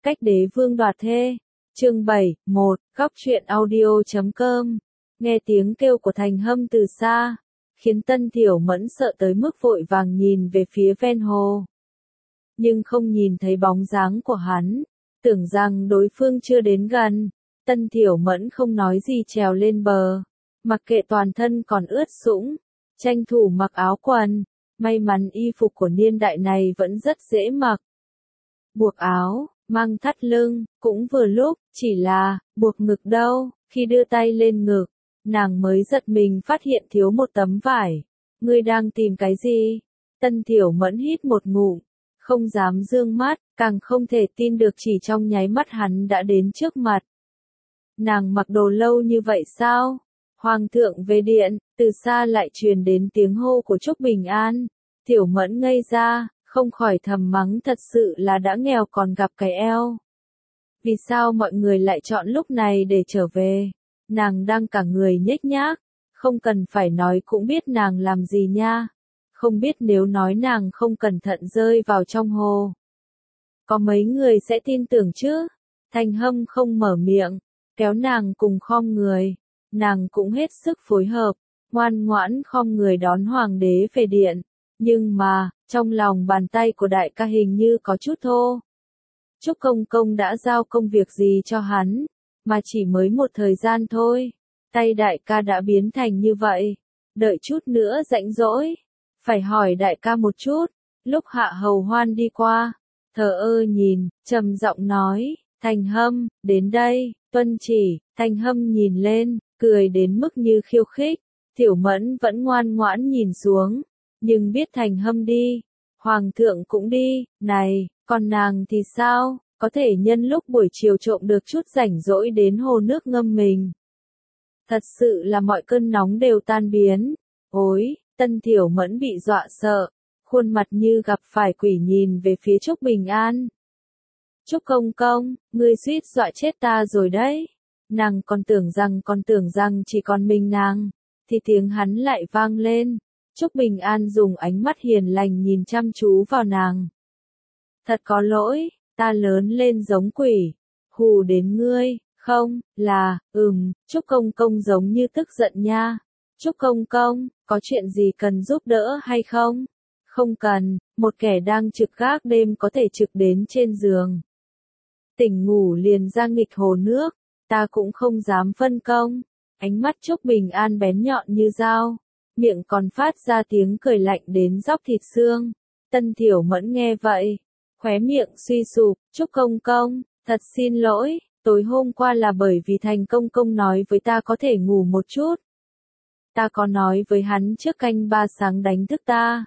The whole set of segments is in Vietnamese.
Cách đế vương đoạt thê. Chương 7, 1, góc truyện audio.com. Nghe tiếng kêu của Thành Hâm từ xa, khiến Tân Thiểu Mẫn sợ tới mức vội vàng nhìn về phía ven hồ. Nhưng không nhìn thấy bóng dáng của hắn, tưởng rằng đối phương chưa đến gần. Tân Thiểu Mẫn không nói gì trèo lên bờ, mặc kệ toàn thân còn ướt sũng, tranh thủ mặc áo quần. May mắn y phục của niên đại này vẫn rất dễ mặc. Buộc áo, mang thắt lưng, cũng vừa lúc, chỉ là, buộc ngực đâu. Khi đưa tay lên ngực, nàng mới giật mình phát hiện thiếu một tấm vải. Ngươi đang tìm cái gì? Tân Thiểu Mẫn hít một ngụm, không dám dương mắt, càng không thể tin được chỉ trong nháy mắt hắn đã đến trước mặt. Nàng mặc đồ lâu như vậy sao? Hoàng thượng về điện, từ xa lại truyền đến tiếng hô của Trúc Bình An. Tiểu Mẫn ngây ra, không khỏi thầm mắng thật sự là đã nghèo còn gặp cái eo. Vì sao mọi người lại chọn lúc này để trở về? Nàng đang cả người nhếch nhác, không cần phải nói cũng biết nàng làm gì nha. Không biết nếu nói nàng không cẩn thận rơi vào trong hồ, có mấy người sẽ tin tưởng chứ? Thành Hâm không mở miệng, kéo nàng cùng khom người. Nàng cũng hết sức phối hợp, ngoan ngoãn khom người đón hoàng đế về điện. Nhưng mà, trong lòng bàn tay của đại ca hình như có chút thô. Trúc Công Công đã giao công việc gì cho hắn, mà chỉ mới một thời gian thôi, tay đại ca đã biến thành như vậy. Đợi chút nữa rảnh rỗi, phải hỏi đại ca một chút. Lúc Hạ Hầu Hoan đi qua, thờ ơ nhìn, trầm giọng nói, Thành Hâm, đến đây, tuân chỉ. Thành Hâm nhìn lên, cười đến mức như khiêu khích. Tiểu Mẫn vẫn ngoan ngoãn nhìn xuống, nhưng biết Thành Hâm đi, Hoàng thượng cũng đi. Này, còn nàng thì sao, có thể nhân lúc buổi chiều trộm được chút rảnh rỗi đến hồ nước ngâm mình. Thật sự là mọi cơn nóng đều tan biến. Ôi, Tân Thiểu Mẫn bị dọa sợ, khuôn mặt như gặp phải quỷ nhìn về phía Trúc Bình An. Trúc Công Công, ngươi suýt dọa chết ta rồi đấy. Nàng còn tưởng rằng chỉ còn mình nàng, thì tiếng hắn lại vang lên. Trúc Bình An dùng ánh mắt hiền lành nhìn chăm chú vào nàng. Thật có lỗi, ta lớn lên giống quỷ, hù đến ngươi, không, là, Trúc Công Công giống như tức giận nha. Trúc Công Công, có chuyện gì cần giúp đỡ hay không? Không cần, một kẻ đang trực gác đêm có thể trực đến trên giường. Tỉnh ngủ liền ra nghịch hồ nước, ta cũng không dám phân công. Ánh mắt Trúc Bình An bén nhọn như dao, miệng còn phát ra tiếng cười lạnh đến róc thịt xương. Tân Thiểu Mẫn nghe vậy, khóe miệng suy sụp. Trúc Công Công, thật xin lỗi, tối hôm qua là bởi vì Thành Công Công nói với ta có thể ngủ một chút. Ta có nói với hắn trước canh 3 sáng đánh thức ta.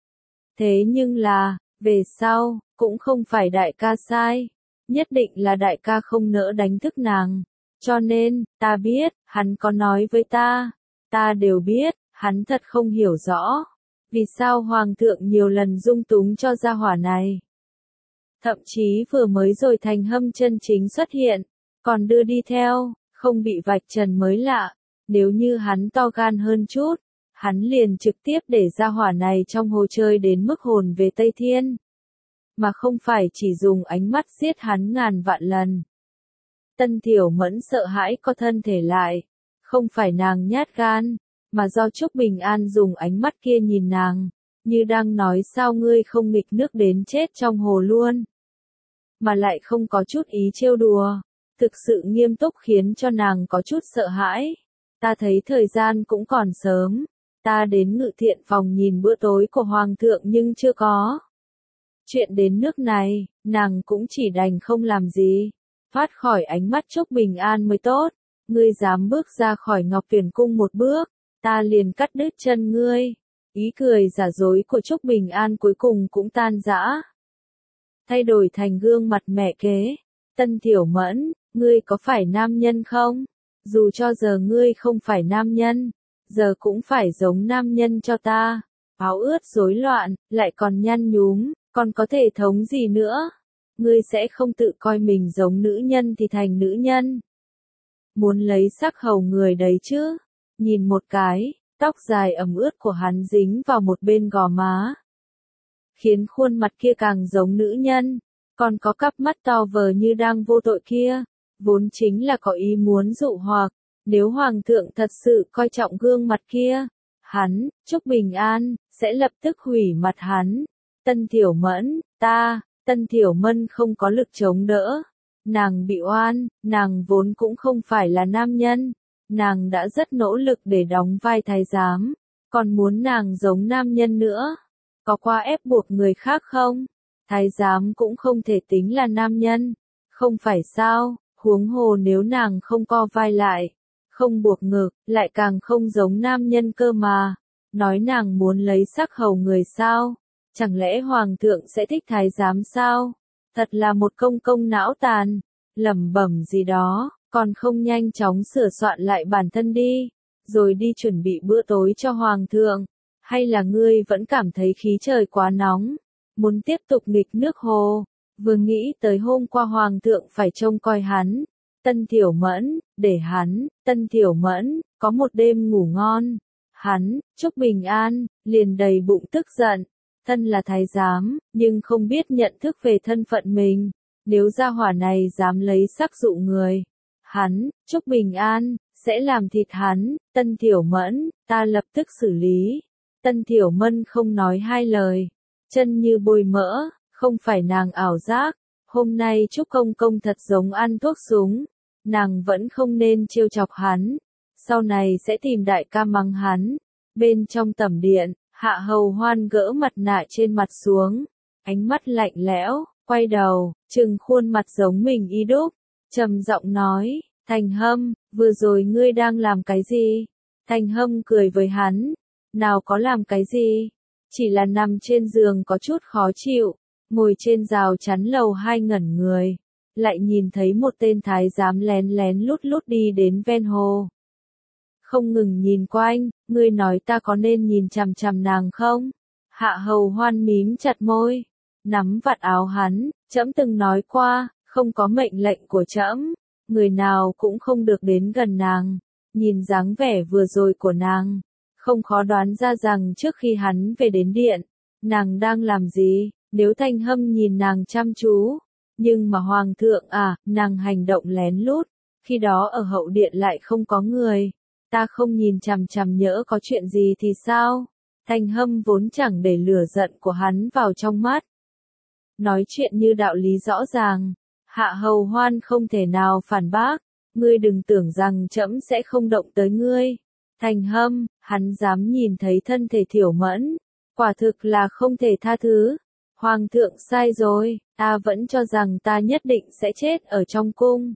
Thế nhưng là, về sau, cũng không phải đại ca sai. Nhất định là đại ca không nỡ đánh thức nàng. Cho nên, ta biết, hắn có nói với ta. Ta đều biết, hắn thật không hiểu rõ. Vì sao Hoàng thượng nhiều lần dung túng cho gia hỏa này. Thậm chí vừa mới rồi Thành Hâm chân chính xuất hiện, còn đưa đi theo, không bị vạch trần mới lạ. Nếu như hắn to gan hơn chút, hắn liền trực tiếp để gia hỏa này trong hồ chơi đến mức hồn về Tây Thiên. Mà không phải chỉ dùng ánh mắt giết hắn ngàn vạn lần. Tân Thiểu Mẫn sợ hãi co thân thể lại, không phải nàng nhát gan, mà do Trúc Bình An dùng ánh mắt kia nhìn nàng, như đang nói sao ngươi không nghịch nước đến chết trong hồ luôn. Mà lại không có chút ý trêu đùa, thực sự nghiêm túc khiến cho nàng có chút sợ hãi. Ta thấy thời gian cũng còn sớm, ta đến Ngự Thiện phòng nhìn bữa tối của Hoàng thượng nhưng chưa có. Chuyện đến nước này, nàng cũng chỉ đành không làm gì, thoát khỏi ánh mắt Trúc Bình An mới tốt. Ngươi dám bước ra khỏi Ngọc Tuyển Cung một bước, ta liền cắt đứt chân ngươi. Ý cười giả dối của Trúc Bình An cuối cùng cũng tan rã, thay đổi thành gương mặt mẹ kế. Tân Thiểu Mẫn, ngươi có phải nam nhân không? Dù cho giờ ngươi không phải nam nhân, giờ cũng phải giống nam nhân cho ta. Áo ướt rối loạn, lại còn nhăn nhúm, còn có thể thống gì nữa? Ngươi sẽ không tự coi mình giống nữ nhân thì thành nữ nhân. Muốn lấy sắc hầu người đấy chứ? Nhìn một cái, tóc dài ẩm ướt của hắn dính vào một bên gò má, khiến khuôn mặt kia càng giống nữ nhân. Còn có cặp mắt to vờ như đang vô tội kia, vốn chính là có ý muốn dụ hoặc, nếu hoàng thượng thật sự coi trọng gương mặt kia, hắn, Trúc Bình An, sẽ lập tức hủy mặt hắn. Tân Thiểu Mẫn, Tân Thiểu Mân không có lực chống đỡ. Nàng bị oan, nàng vốn cũng không phải là nam nhân. Nàng đã rất nỗ lực để đóng vai thái giám, còn muốn nàng giống nam nhân nữa. Có qua ép buộc người khác không? Thái giám cũng không thể tính là nam nhân, không phải sao, huống hồ nếu nàng không co vai lại, không buộc ngực, lại càng không giống nam nhân cơ mà. Nói nàng muốn lấy sắc hầu người sao? Chẳng lẽ hoàng thượng sẽ thích thái giám sao? Thật là một công công não tàn, lẩm bẩm gì đó, còn không nhanh chóng sửa soạn lại bản thân đi, rồi đi chuẩn bị bữa tối cho hoàng thượng. Hay là ngươi vẫn cảm thấy khí trời quá nóng, muốn tiếp tục nghịch nước hồ? Vừa nghĩ tới hôm qua hoàng thượng phải trông coi hắn, Tân Thiểu Mẫn, để hắn, Tân Thiểu Mẫn, có một đêm ngủ ngon. Hắn, Trúc Bình An, liền đầy bụng tức giận. Thân là thái giám, nhưng không biết nhận thức về thân phận mình. Nếu gia hỏa này dám lấy sắc dụ người, hắn, Trúc Bình An, sẽ làm thịt hắn. Tân Thiểu Mẫn, ta lập tức xử lý. Tân Thiểu Mân không nói hai lời, chân như bôi mỡ, không phải nàng ảo giác. Hôm nay Trúc Công Công thật giống ăn thuốc súng, nàng vẫn không nên trêu chọc hắn, sau này sẽ tìm đại ca mắng hắn. Bên trong tẩm điện, Hạ Hầu Hoan gỡ mặt nạ trên mặt xuống, ánh mắt lạnh lẽo, quay đầu, trừng khuôn mặt giống mình y đúc, trầm giọng nói, Thành Hâm, vừa rồi ngươi đang làm cái gì? Thành Hâm cười với hắn, nào có làm cái gì, chỉ là nằm trên giường có chút khó chịu, ngồi trên rào chắn lầu 2 ngẩn người, lại nhìn thấy một tên thái giám lén lén lút lút đi đến ven hồ. Không ngừng nhìn quanh, ngươi nói ta có nên nhìn chằm chằm nàng không? Hạ Hầu Hoan mím chặt môi, nắm vạt áo hắn, trẫm từng nói qua, không có mệnh lệnh của trẫm, người nào cũng không được đến gần nàng. Nhìn dáng vẻ vừa rồi của nàng, không khó đoán ra rằng trước khi hắn về đến điện, nàng đang làm gì. Nếu Thành Hâm nhìn nàng chăm chú, nhưng mà hoàng thượng nàng hành động lén lút, khi đó ở hậu điện lại không có người, ta không nhìn chằm chằm nhỡ có chuyện gì thì sao? Thành Hâm vốn chẳng để lửa giận của hắn vào trong mắt. Nói chuyện như đạo lý rõ ràng, Hạ Hầu Hoan không thể nào phản bác, ngươi đừng tưởng rằng trẫm sẽ không động tới ngươi. Thành Hâm, hắn dám nhìn thấy thân thể Thiểu Mẫn, quả thực là không thể tha thứ. Hoàng thượng sai rồi, ta vẫn cho rằng ta nhất định sẽ chết ở trong cung.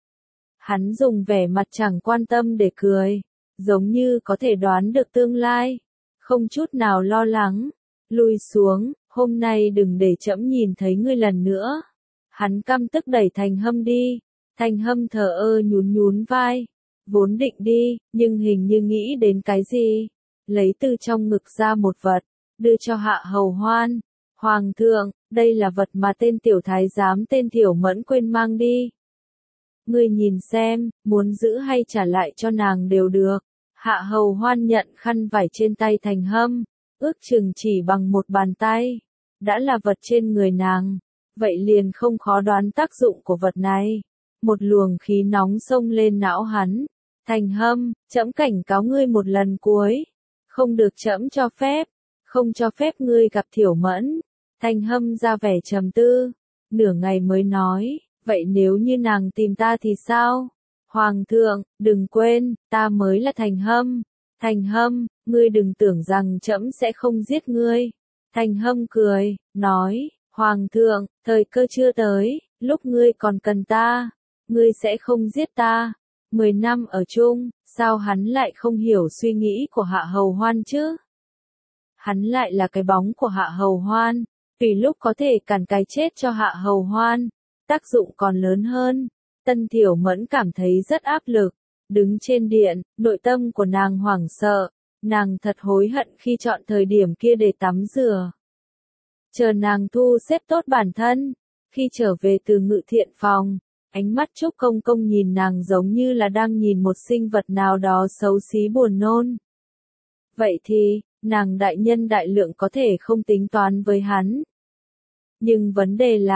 Hắn dùng vẻ mặt chẳng quan tâm để cười, giống như có thể đoán được tương lai, không chút nào lo lắng. Lui xuống, hôm nay đừng để trẫm nhìn thấy ngươi lần nữa. Hắn căm tức đẩy Thành Hâm đi, Thành Hâm thờ ơ nhún nhún vai, vốn định đi, nhưng hình như nghĩ đến cái gì, lấy từ trong ngực ra một vật, đưa cho Hạ Hầu Hoan. Hoàng thượng, đây là vật mà tên tiểu thái giám tên Thiểu Mẫn quên mang đi. Ngươi nhìn xem, muốn giữ hay trả lại cho nàng đều được. Hạ Hầu Hoan nhận khăn vải trên tay Thành Hâm, ước chừng chỉ bằng một bàn tay. Đã là vật trên người nàng, vậy liền không khó đoán tác dụng của vật này. Một luồng khí nóng xông lên não hắn. Thành Hâm, trẫm cảnh cáo ngươi một lần cuối, không được trẫm cho phép, không cho phép ngươi gặp Thiểu Mẫn. Thành Hâm ra vẻ trầm tư, nửa ngày mới nói, vậy nếu như nàng tìm ta thì sao? Hoàng thượng, đừng quên, ta mới là Thành Hâm. Thành Hâm, ngươi đừng tưởng rằng trẫm sẽ không giết ngươi. Thành Hâm cười, nói, Hoàng thượng, thời cơ chưa tới, lúc ngươi còn cần ta, ngươi sẽ không giết ta. 10 năm ở chung, sao hắn lại không hiểu suy nghĩ của Hạ Hầu Hoan chứ? Hắn lại là cái bóng của Hạ Hầu Hoan, vì lúc có thể cản cái chết cho Hạ Hầu Hoan, tác dụng còn lớn hơn. Tân Thiểu Mẫn cảm thấy rất áp lực, đứng trên điện, nội tâm của nàng hoảng sợ, nàng thật hối hận khi chọn thời điểm kia để tắm rửa. Chờ nàng thu xếp tốt bản thân, khi trở về từ ngự thiện phòng, ánh mắt Trúc Công Công nhìn nàng giống như là đang nhìn một sinh vật nào đó xấu xí buồn nôn. Vậy thì, nàng đại nhân đại lượng có thể không tính toán với hắn. Nhưng vấn đề là,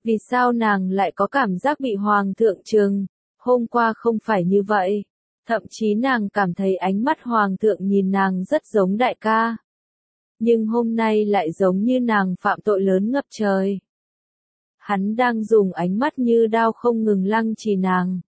Vì sao nàng lại có cảm giác bị hoàng thượng trừng? Hôm qua không phải như vậy. Thậm chí nàng cảm thấy ánh mắt hoàng thượng nhìn nàng rất giống đại ca. Nhưng hôm nay lại giống như nàng phạm tội lớn ngập trời. Hắn đang dùng ánh mắt như đao không ngừng lăng trì nàng.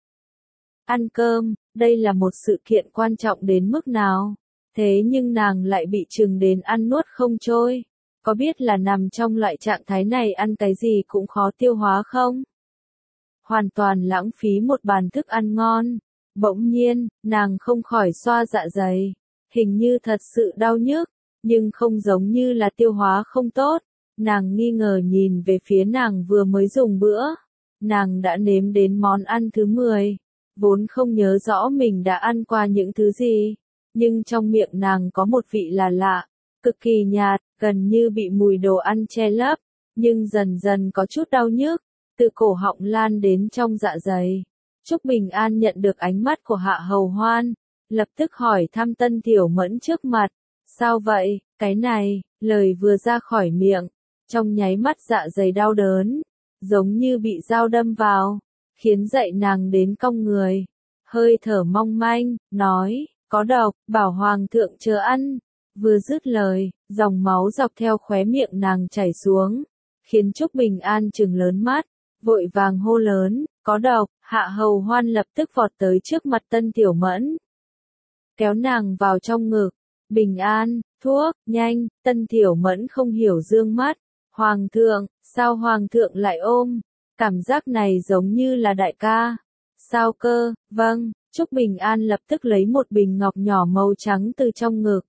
Ăn cơm, đây là một sự kiện quan trọng đến mức nào? Thế nhưng nàng lại bị trừng đến ăn nuốt không trôi. Có biết là nằm trong loại trạng thái này ăn cái gì cũng khó tiêu hóa không? Hoàn toàn lãng phí một bàn thức ăn ngon. Bỗng nhiên, nàng không khỏi xoa dạ dày. Hình như thật sự đau nhức, nhưng không giống như là tiêu hóa không tốt. Nàng nghi ngờ nhìn về phía nàng vừa mới dùng bữa. Nàng đã nếm đến món ăn thứ 10. Vốn không nhớ rõ mình đã ăn qua những thứ gì. Nhưng trong miệng nàng có một vị là lạ. Cực kỳ nhạt, gần như bị mùi đồ ăn che lấp. Nhưng dần dần có chút đau nhức. Từ cổ họng lan đến trong dạ dày. Trúc Bình An nhận được ánh mắt của Hạ Hầu Hoan. Lập tức hỏi thăm Tân Tiểu Mẫn trước mặt. Sao vậy, cái này, lời vừa ra khỏi miệng. Trong nháy mắt dạ dày đau đớn. Giống như bị dao đâm vào. Khiến dậy nàng đến cong người. Hơi thở mong manh, nói, có độc, bảo hoàng thượng chờ ăn. Vừa dứt lời, dòng máu dọc theo khóe miệng nàng chảy xuống. Khiến Trúc Bình An trừng lớn mắt. Vội vàng hô lớn, có độc. Hạ Hầu Hoan lập tức vọt tới trước mặt Tân Tiểu Mẫn. Kéo nàng vào trong ngực. Bình An, thuốc, nhanh. Tân Tiểu Mẫn không hiểu dương mắt. Hoàng thượng, sao hoàng thượng lại ôm? Cảm giác này giống như là đại ca. Sao cơ? Vâng. Trúc Bình An lập tức lấy một bình ngọc nhỏ màu trắng từ trong ngực.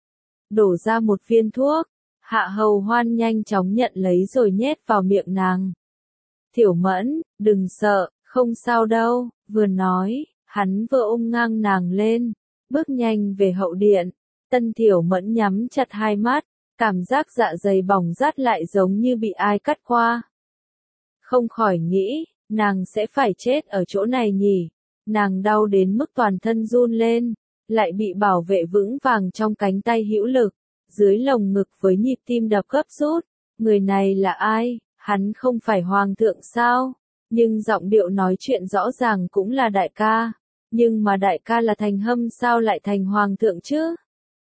Đổ ra một viên thuốc. Hạ Hầu Hoan nhanh chóng nhận lấy rồi nhét vào miệng nàng. Tiểu Mẫn, đừng sợ, không sao đâu. Vừa nói, hắn vừa ôm ngang nàng lên. Bước nhanh về hậu điện. Tân Tiểu Mẫn nhắm chặt hai mắt. Cảm giác dạ dày bỏng rát lại giống như bị ai cắt qua. Không khỏi nghĩ, nàng sẽ phải chết ở chỗ này nhỉ. Nàng đau đến mức toàn thân run lên, lại bị bảo vệ vững vàng trong cánh tay hữu lực, dưới lồng ngực với nhịp tim đập gấp rút. Người này là ai? Hắn không phải hoàng thượng sao? Nhưng giọng điệu nói chuyện rõ ràng cũng là đại ca. Nhưng mà đại ca là Thành Hâm sao lại thành hoàng thượng chứ?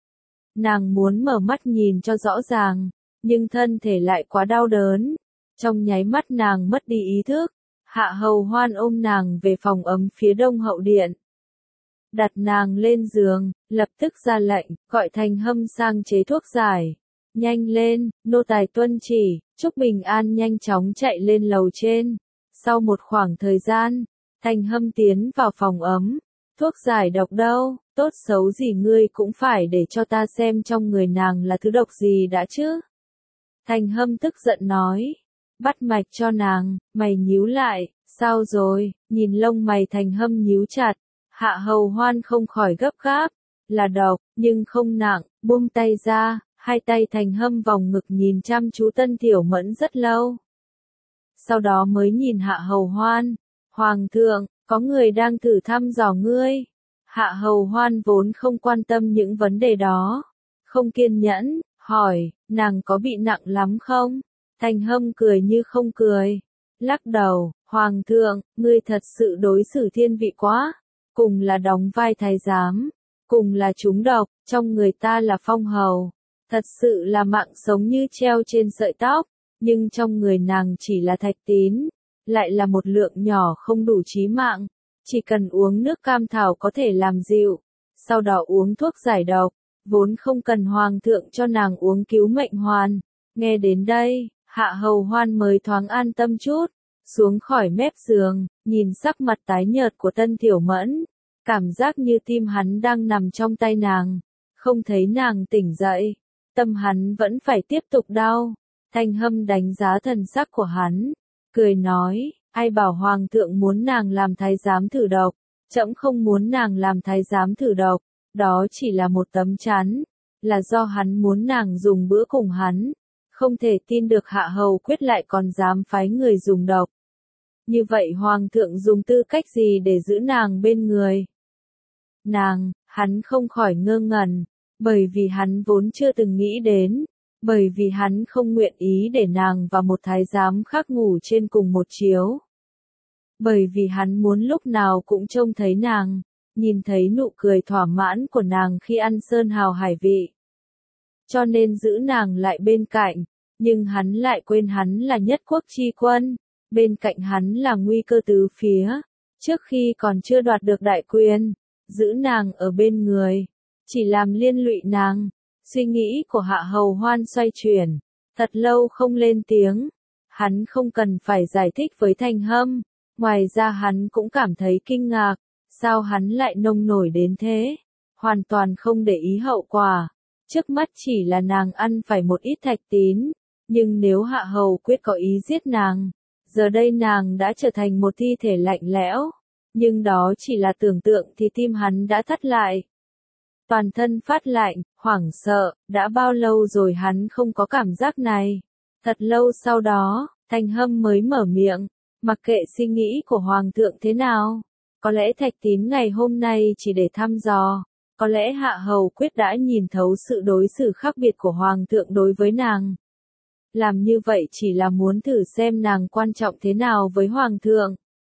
Nàng muốn mở mắt nhìn cho rõ ràng, nhưng thân thể lại quá đau đớn. Trong nháy mắt nàng mất đi ý thức. Hạ Hầu Hoan ôm nàng về phòng ấm phía đông hậu điện. Đặt nàng lên giường, lập tức ra lệnh, gọi Thành Hâm sang chế thuốc giải. Nhanh lên, nô tài tuân chỉ. Trúc Bình An nhanh chóng chạy lên lầu trên. Sau một khoảng thời gian, Thành Hâm tiến vào phòng ấm. Thuốc giải độc đâu, tốt xấu gì ngươi cũng phải để cho ta xem trong người nàng là thứ độc gì đã chứ. Thành Hâm tức giận nói. Bắt mạch cho nàng, mày nhíu lại, sao rồi, nhìn lông mày Thành Hâm nhíu chặt. Hạ Hầu Hoan không khỏi gấp gáp. Là độc, nhưng không nặng, buông tay ra. Hai tay Thành Hâm vòng ngực nhìn chăm chú Tân Tiểu Mẫn rất lâu. Sau đó mới nhìn Hạ Hầu Hoan. Hoàng thượng, có người đang thử thăm dò ngươi. Hạ Hầu Hoan vốn không quan tâm những vấn đề đó. Không kiên nhẫn, hỏi, nàng có bị nặng lắm không? Thành Hâm cười như không cười. Lắc đầu, Hoàng thượng, ngươi thật sự đối xử thiên vị quá. Cùng là đóng vai thái giám. Cùng là trúng độc, trong người ta là phong hầu. Thật sự là mạng sống như treo trên sợi tóc. Nhưng trong người nàng chỉ là thạch tín. Lại là một lượng nhỏ không đủ chí mạng. Chỉ cần uống nước cam thảo có thể làm dịu. Sau đó uống thuốc giải độc. Vốn không cần hoàng thượng cho nàng uống cứu mệnh hoàn. Nghe đến đây, Hạ Hầu Hoan mới thoáng an tâm chút. Xuống khỏi mép giường, nhìn sắc mặt tái nhợt của Tân Tiểu Mẫn. Cảm giác như tim hắn đang nằm trong tay nàng. Không thấy nàng tỉnh dậy. Tâm hắn vẫn phải tiếp tục đau. Thành Hâm đánh giá thần sắc của hắn. Cười nói, ai bảo hoàng thượng muốn nàng làm thái giám thử độc. Trẫm không muốn nàng làm thái giám thử độc. Đó chỉ là một tấm chắn. Là do hắn muốn nàng dùng bữa cùng hắn. Không thể tin được Hạ Hầu Quyết lại còn dám phái người dùng độc. Như vậy hoàng thượng dùng tư cách gì để giữ nàng bên người? Nàng, hắn không khỏi ngơ ngẩn. Bởi vì hắn vốn chưa từng nghĩ đến. Bởi vì hắn không nguyện ý để nàng và một thái giám khác ngủ trên cùng một chiếu. Bởi vì hắn muốn lúc nào cũng trông thấy nàng, nhìn thấy nụ cười thỏa mãn của nàng khi ăn sơn hào hải vị. Cho nên giữ nàng lại bên cạnh, nhưng hắn lại quên hắn là nhất quốc chi quân, bên cạnh hắn là nguy cơ tứ phía, trước khi còn chưa đoạt được đại quyền, giữ nàng ở bên người, chỉ làm liên lụy nàng. Suy nghĩ của Hạ Hầu Hoan xoay chuyển, thật lâu không lên tiếng, hắn không cần phải giải thích với Thành Hâm, ngoài ra hắn cũng cảm thấy kinh ngạc, sao hắn lại nông nổi đến thế, hoàn toàn không để ý hậu quả. Trước mắt chỉ là nàng ăn phải một ít thạch tín, nhưng nếu Hạ Hầu quyết có ý giết nàng, giờ đây nàng đã trở thành một thi thể lạnh lẽo, nhưng đó chỉ là tưởng tượng thì tim hắn đã thắt lại. Toàn thân phát lạnh, hoảng sợ, đã bao lâu rồi hắn không có cảm giác này. Thật lâu sau đó, Thành Hâm mới mở miệng, mặc kệ suy nghĩ của Hoàng thượng thế nào. Có lẽ thạch tín ngày hôm nay chỉ để thăm dò. Có lẽ Hạ Hầu Quyết đã nhìn thấu sự đối xử khác biệt của Hoàng thượng đối với nàng. Làm như vậy chỉ là muốn thử xem nàng quan trọng thế nào với Hoàng thượng.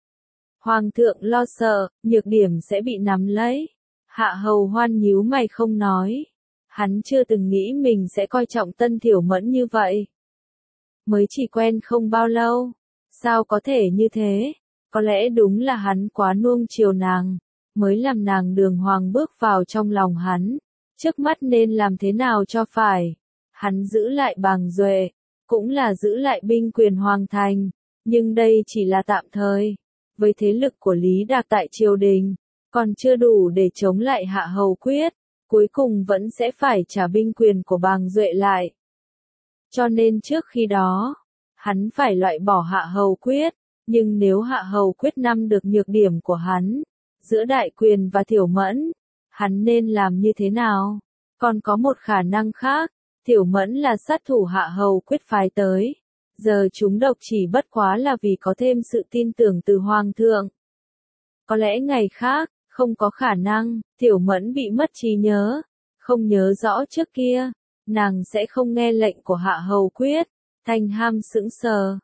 Hoàng thượng lo sợ, nhược điểm sẽ bị nắm lấy. Hạ Hầu Hoan nhíu mày không nói. Hắn chưa từng nghĩ mình sẽ coi trọng Tân Thiểu Mẫn như vậy. Mới chỉ quen không bao lâu. Sao có thể như thế? Có lẽ đúng là hắn quá nuông chiều nàng, mới làm nàng đường hoàng bước vào trong lòng hắn. Trước mắt nên làm thế nào cho phải? Hắn giữ lại Bàng Duệ, cũng là giữ lại binh quyền hoàng thành. Nhưng đây chỉ là tạm thời. Với thế lực của Lý Đạc tại triều đình, còn chưa đủ để chống lại Hạ Hầu Quyết, cuối cùng vẫn sẽ phải trả binh quyền của Bàng Duệ lại. Cho nên trước khi đó, hắn phải loại bỏ Hạ Hầu Quyết, nhưng nếu Hạ Hầu Quyết nắm được nhược điểm của hắn, giữa đại quyền và Thiểu Mẫn, hắn nên làm như thế nào? Còn có một khả năng khác, Thiểu Mẫn là sát thủ Hạ Hầu Quyết phái tới. Giờ chúng độc chỉ bất quá là vì có thêm sự tin tưởng từ Hoàng thượng. Có lẽ ngày khác, không có khả năng, Thiểu Mẫn bị mất trí nhớ, không nhớ rõ trước kia, nàng sẽ không nghe lệnh của Hạ Hầu Quyết. Thành Ham sững sờ,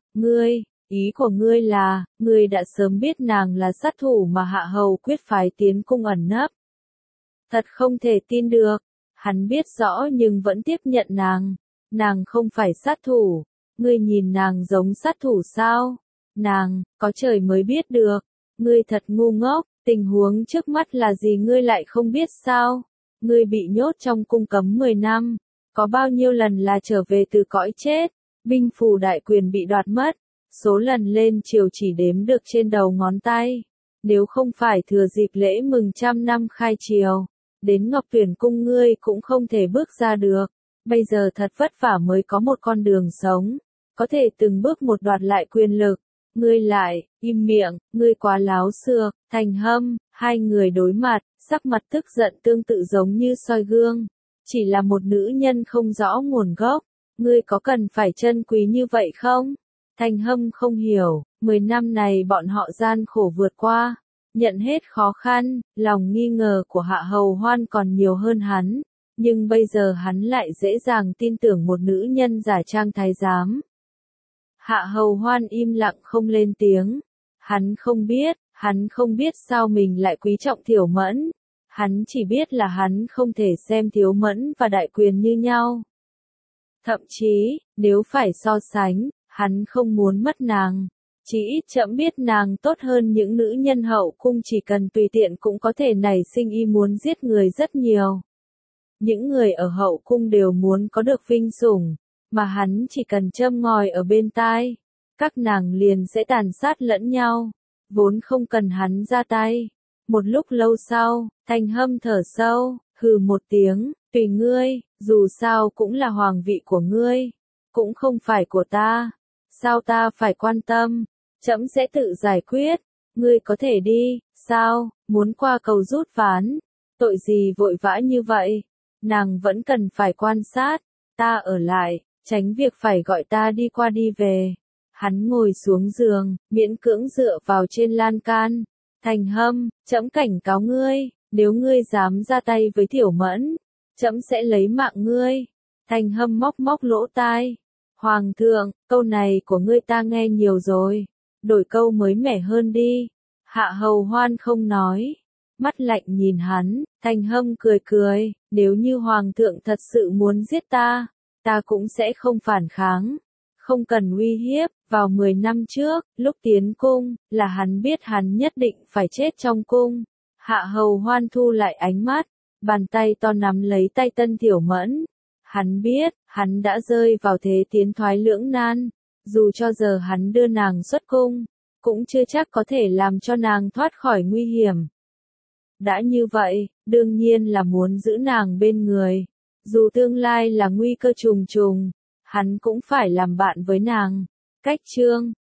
ý của ngươi là, ngươi đã sớm biết nàng là sát thủ mà Hạ Hầu Quyết phái tiến cung ẩn nấp. Thật không thể tin được, hắn biết rõ nhưng vẫn tiếp nhận nàng không phải sát thủ, ngươi nhìn nàng giống sát thủ sao? Nàng, có trời mới biết được, ngươi thật ngu ngốc, tình huống trước mắt là gì ngươi lại không biết sao? Ngươi bị nhốt trong cung cấm 10 năm, có bao nhiêu lần là trở về từ cõi chết, binh phù đại quyền bị đoạt mất, số lần lên triều chỉ đếm được trên đầu ngón tay. Nếu không phải thừa dịp lễ mừng 100 năm khai triều, đến Ngọc Tuyển cung ngươi cũng không thể bước ra được. Bây giờ thật vất vả mới có một con đường sống, có thể từng bước một đoạt lại quyền lực. Ngươi lại, im miệng, ngươi quá láo xược. Thành Hâm, hai người đối mặt, sắc mặt tức giận tương tự giống như soi gương. Chỉ là một nữ nhân không rõ nguồn gốc, ngươi có cần phải trân quý như vậy không? Thành Hâm không hiểu, 10 năm này bọn họ gian khổ vượt qua, nhận hết khó khăn, lòng nghi ngờ của Hạ Hầu Hoan còn nhiều hơn hắn, nhưng bây giờ hắn lại dễ dàng tin tưởng một nữ nhân giả trang thái giám. Hạ Hầu Hoan im lặng không lên tiếng, hắn không biết sao mình lại quý trọng Thiểu Mẫn, hắn chỉ biết là hắn không thể xem Thiểu Mẫn và đại quyền như nhau. Thậm chí, nếu phải so sánh, hắn không muốn mất nàng. Chỉ ít chậm biết nàng tốt hơn những nữ nhân hậu cung chỉ cần tùy tiện cũng có thể nảy sinh ý muốn giết người rất nhiều. Những người ở hậu cung đều muốn có được vinh sủng, mà hắn chỉ cần châm ngòi ở bên tai, các nàng liền sẽ tàn sát lẫn nhau, vốn không cần hắn ra tay. Một lúc lâu sau, Thành Hâm thở sâu, hừ một tiếng, tùy ngươi, dù sao cũng là hoàng vị của ngươi, cũng không phải của ta, sao ta phải quan tâm, trẫm sẽ tự giải quyết, ngươi có thể đi, sao, muốn qua cầu rút ván, tội gì vội vã như vậy, nàng vẫn cần phải quan sát, ta ở lại, tránh việc phải gọi ta đi qua đi về. Hắn ngồi xuống giường, miễn cưỡng dựa vào trên lan can. Thành Hâm, trẫm cảnh cáo ngươi, nếu ngươi dám ra tay với Thiểu Mẫn, trẫm sẽ lấy mạng ngươi. Thành Hâm móc móc lỗ tai. Hoàng thượng, câu này của ngươi ta nghe nhiều rồi. Đổi câu mới mẻ hơn đi. Hạ Hầu Hoan không nói. Mắt lạnh nhìn hắn, Thành Hâm cười cười, nếu như Hoàng thượng thật sự muốn giết ta cũng sẽ không phản kháng. Không cần uy hiếp, vào 10 năm trước, lúc tiến cung, là hắn biết hắn nhất định phải chết trong cung. Hạ Hầu Hoan thu lại ánh mắt, bàn tay to nắm lấy tay Tân Tiểu Mẫn. Hắn biết, hắn đã rơi vào thế tiến thoái lưỡng nan, dù cho giờ hắn đưa nàng xuất cung, cũng chưa chắc có thể làm cho nàng thoát khỏi nguy hiểm. Đã như vậy, đương nhiên là muốn giữ nàng bên người, dù tương lai là nguy cơ trùng trùng, hắn cũng phải làm bạn với nàng. Cách chương